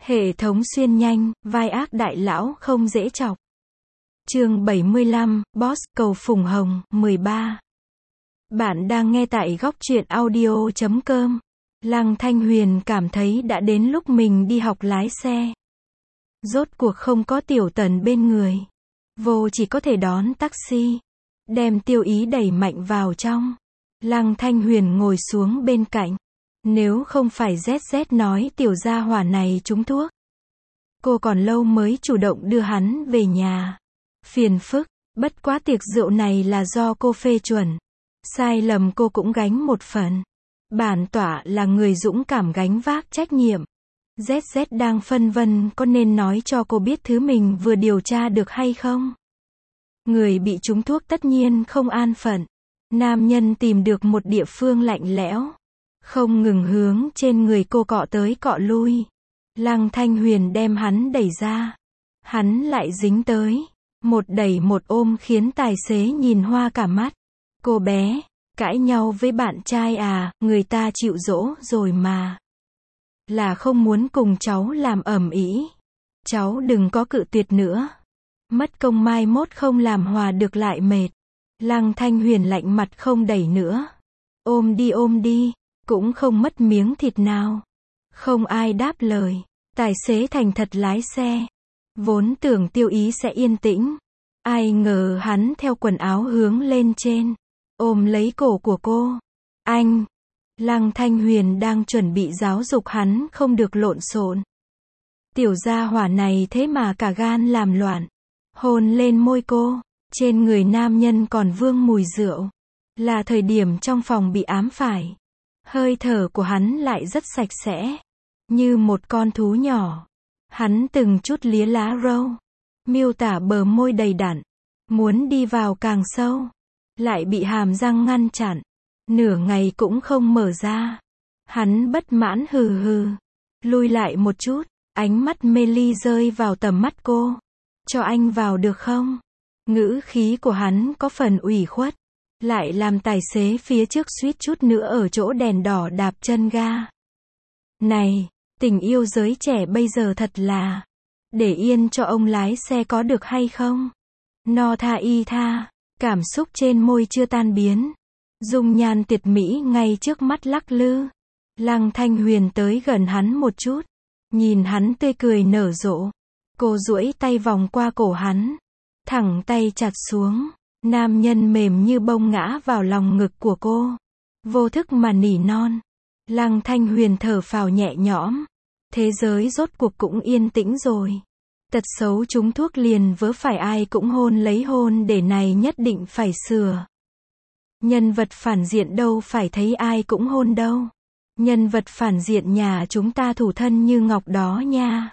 Hệ thống xuyên nhanh, vai ác đại lão không dễ chọc. Chương 75, Boss cầu phùng hồng, 13. Bạn đang nghe tại góc truyện audio.com. Lăng Thanh Huyền cảm thấy đã đến lúc mình đi học lái xe. Rốt cuộc không có Tiểu Tần bên người. Vô chỉ có thể đón taxi. Đem Tiêu Ý đẩy mạnh vào trong. Lăng Thanh Huyền ngồi xuống bên cạnh. Nếu không phải ZZ nói tiểu gia hỏa này trúng thuốc, cô còn lâu mới chủ động đưa hắn về nhà. Phiền phức, bất quá tiệc rượu này là do cô phê chuẩn. Sai lầm cô cũng gánh một phần. Bản tọa là người dũng cảm gánh vác trách nhiệm. ZZ đang phân vân có nên nói cho cô biết thứ mình vừa điều tra được hay không. Người bị trúng thuốc tất nhiên không an phận. Nam nhân tìm được một địa phương lạnh lẽo, không ngừng hướng trên người cô cọ tới cọ lui. Lăng Thanh Huyền đem hắn đẩy ra. Hắn lại dính tới. Một đẩy một ôm khiến tài xế nhìn hoa cả mắt. Cô bé, cãi nhau với bạn trai à, người ta chịu dỗ rồi mà. Là không muốn cùng cháu làm ầm ĩ. Cháu đừng có cự tuyệt nữa. Mất công mai mốt không làm hòa được lại mệt. Lăng Thanh Huyền lạnh mặt không đẩy nữa. Ôm đi. Cũng không mất miếng thịt nào. Không ai đáp lời. Tài xế thành thật lái xe. Vốn tưởng Tiêu Ý sẽ yên tĩnh. Ai ngờ hắn theo quần áo hướng lên trên. Ôm lấy cổ của cô. Anh! Lăng Thanh Huyền đang chuẩn bị giáo dục hắn không được lộn xộn. Tiểu gia hỏa này thế mà cả gan làm loạn. Hôn lên môi cô. Trên người nam nhân còn vương mùi rượu. Là thời điểm trong phòng bị ám phải. Hơi thở của hắn lại rất sạch sẽ. Như một con thú nhỏ. Hắn từng chút lía lá râu. Miêu tả bờ môi đầy đặn. Muốn đi vào càng sâu. Lại bị hàm răng ngăn chặn. Nửa ngày cũng không mở ra. Hắn bất mãn hừ. Lui lại một chút. Ánh mắt mê ly rơi vào tầm mắt cô. Cho anh vào được không? Ngữ khí của hắn có phần ủy khuất. Lại làm tài xế phía trước suýt chút nữa ở chỗ đèn đỏ đạp chân ga. Này, tình yêu giới trẻ bây giờ thật là. Để yên cho ông lái xe có được hay không? No tha y tha. Cảm xúc trên môi chưa tan biến. Dung nhan tuyệt mỹ ngay trước mắt lắc lư. Lăng Thanh Huyền tới gần hắn một chút. Nhìn hắn tươi cười nở rộ. Cô duỗi tay vòng qua cổ hắn. Thẳng tay chặt xuống. Nam nhân mềm như bông ngã vào lòng ngực của cô. Vô thức mà nỉ non. Lăng Thanh Huyền thở phào nhẹ nhõm. Thế giới rốt cuộc cũng yên tĩnh rồi. Tật xấu trúng thuốc liền vớ phải ai cũng hôn lấy hôn để này nhất định phải sửa. Nhân vật phản diện đâu phải thấy ai cũng hôn đâu. Nhân vật phản diện nhà chúng ta thủ thân như ngọc đó nha.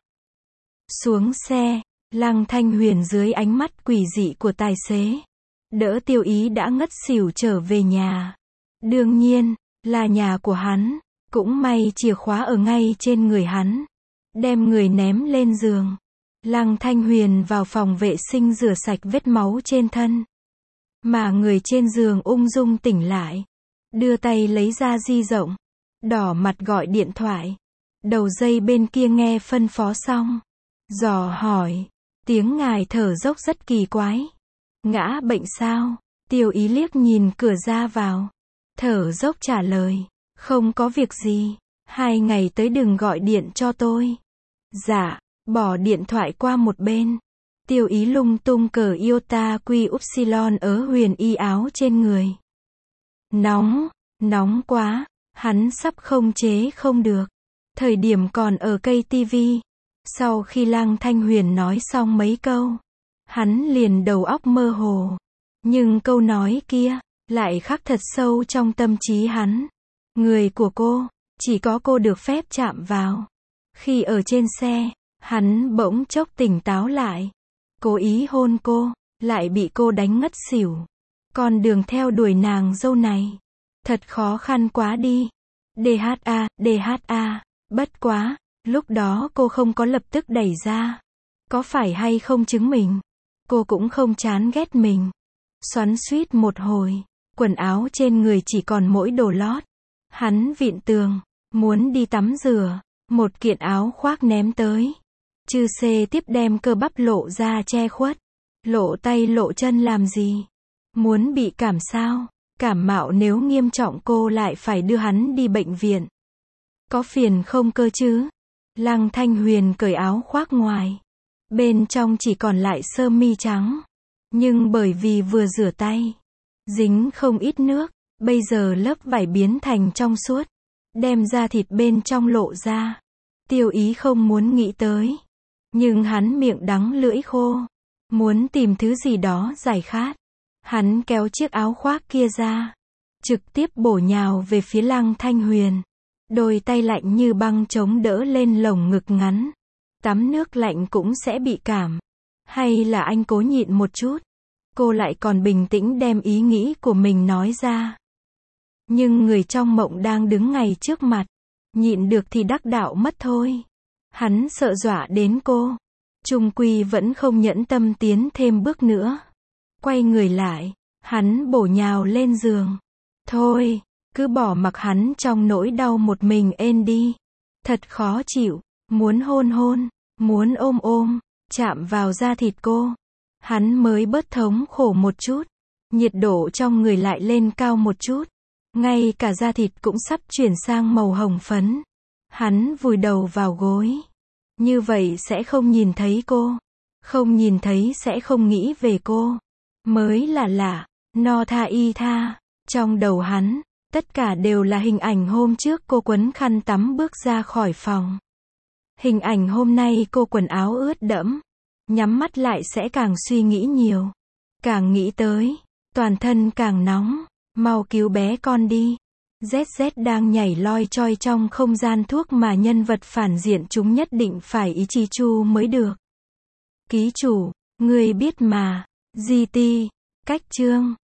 Xuống xe. Lăng Thanh Huyền dưới ánh mắt quỷ dị của tài xế. Đỡ Tiêu Ý đã ngất xỉu trở về nhà. Đương nhiên, là nhà của hắn. Cũng may chìa khóa ở ngay trên người hắn. Đem người ném lên giường. Lăng Thanh Huyền vào phòng vệ sinh rửa sạch vết máu trên thân. Mà người trên giường ung dung tỉnh lại. Đưa tay lấy ra di động. Đỏ mặt gọi điện thoại. Đầu dây bên kia nghe phân phó xong. Dò hỏi. Tiếng ngài thở dốc rất kỳ quái. Ngã bệnh sao? Tiêu Ý liếc nhìn cửa ra vào. Thở dốc trả lời. Không có việc gì. 2 ngày tới đừng gọi điện cho tôi. Dạ. Bỏ điện thoại qua một bên. Tiêu Ý lung tung cởi iota quy upsilon ở huyền y áo trên người. Nóng quá. Hắn sắp không chế không được. Thời điểm còn ở cây tivi. Sau khi Lăng Thanh Huyền nói xong mấy câu. Hắn liền đầu óc mơ hồ. Nhưng câu nói kia, lại khắc thật sâu trong tâm trí hắn. Người của cô, chỉ có cô được phép chạm vào. Khi ở trên xe, hắn bỗng chốc tỉnh táo lại. Cố ý hôn cô, lại bị cô đánh ngất xỉu. Con đường theo đuổi nàng dâu này, thật khó khăn quá đi. DHA, bất quá, lúc đó cô không có lập tức đẩy ra. Có phải hay không chứng mình? Cô cũng không chán ghét mình. Xoắn xuýt một hồi, quần áo trên người chỉ còn mỗi đồ lót. Hắn vịn tường, muốn đi tắm rửa. một kiện áo khoác ném tới. Chư xê tiếp đem cơ bắp lộ ra che khuất. Lộ tay lộ chân làm gì? Muốn bị cảm sao? Cảm mạo nếu nghiêm trọng cô lại phải đưa hắn đi bệnh viện. Có phiền không cơ chứ? Lăng Thanh Huyền cởi áo khoác ngoài. Bên trong chỉ còn lại sơ mi trắng. Nhưng bởi vì vừa rửa tay, dính không ít nước, bây giờ lớp vải biến thành trong suốt. Đem da thịt bên trong lộ ra. Tiêu Ý không muốn nghĩ tới. Nhưng hắn miệng đắng lưỡi khô. Muốn tìm thứ gì đó giải khát. Hắn kéo chiếc áo khoác kia ra. Trực tiếp bổ nhào về phía Lăng Thanh Huyền. Đôi tay lạnh như băng chống đỡ lên lồng ngực ngắn. Tắm nước lạnh cũng sẽ bị cảm. Hay là anh cố nhịn một chút? Cô lại còn bình tĩnh đem ý nghĩ của mình nói ra. Nhưng người trong mộng đang đứng ngay trước mặt. Nhịn được thì đắc đạo mất thôi. Hắn sợ dọa đến cô. Chung quy vẫn không nhẫn tâm tiến thêm bước nữa. Quay người lại. Hắn bổ nhào lên giường. Thôi, cứ bỏ mặc hắn trong nỗi đau một mình ên đi. Thật khó chịu. Muốn hôn hôn. Muốn ôm ôm. Chạm vào da thịt cô. Hắn mới bớt thống khổ một chút. Nhiệt độ trong người lại lên cao một chút. Ngay cả da thịt cũng sắp chuyển sang màu hồng phấn. Hắn vùi đầu vào gối. Như vậy sẽ không nhìn thấy cô. Không nhìn thấy sẽ không nghĩ về cô. Mới là lạ. No tha y tha. Trong đầu hắn, tất cả đều là hình ảnh hôm trước cô quấn khăn tắm bước ra khỏi phòng. Hình ảnh hôm nay cô quần áo ướt đẫm. Nhắm mắt lại sẽ càng suy nghĩ nhiều. Càng nghĩ tới, toàn thân càng nóng. Mau cứu bé con đi. ZZ đang nhảy loi choi trong không gian thuốc mà nhân vật phản diện chúng nhất định phải ý chi chu mới được. Ký chủ, người biết mà. GT, cách chương.